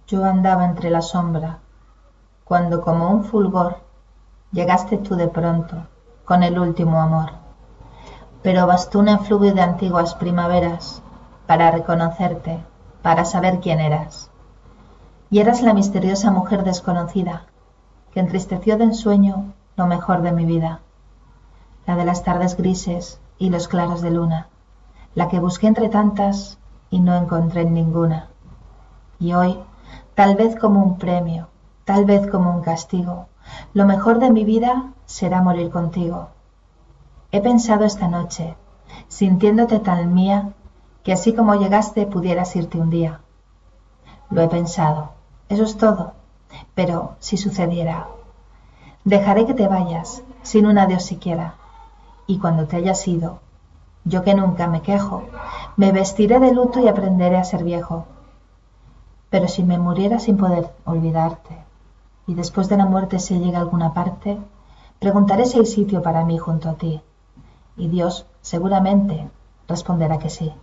Yo andaba entre la sombra, cuando como un fulgor llegaste tú de pronto, con el último amor. Pero bastó un efluvio de antiguas primaveras para reconocerte, para saber quién eras. Y eras la misteriosa mujer desconocida, que entristeció de ensueño lo mejor de mi vida, la de las tardes grises y los claros de luna, la que busqué entre tantas y no encontré en ninguna. Y hoy, tal vez como un premio, tal vez como un castigo, lo mejor de mi vida será morir contigo. He pensado esta noche, sintiéndote tan mía, que así como llegaste pudieras irte un día. Lo he pensado, eso es todo, pero si sucediera, dejaré que te vayas, sin un adiós siquiera, y cuando te hayas ido, yo que nunca me quejo, me vestiré de luto y aprenderé a ser viejo. Pero si me muriera sin poder olvidarte, y después de la muerte se llega a alguna parte, preguntaré si hay sitio para mí junto a ti, y Dios seguramente responderá que sí.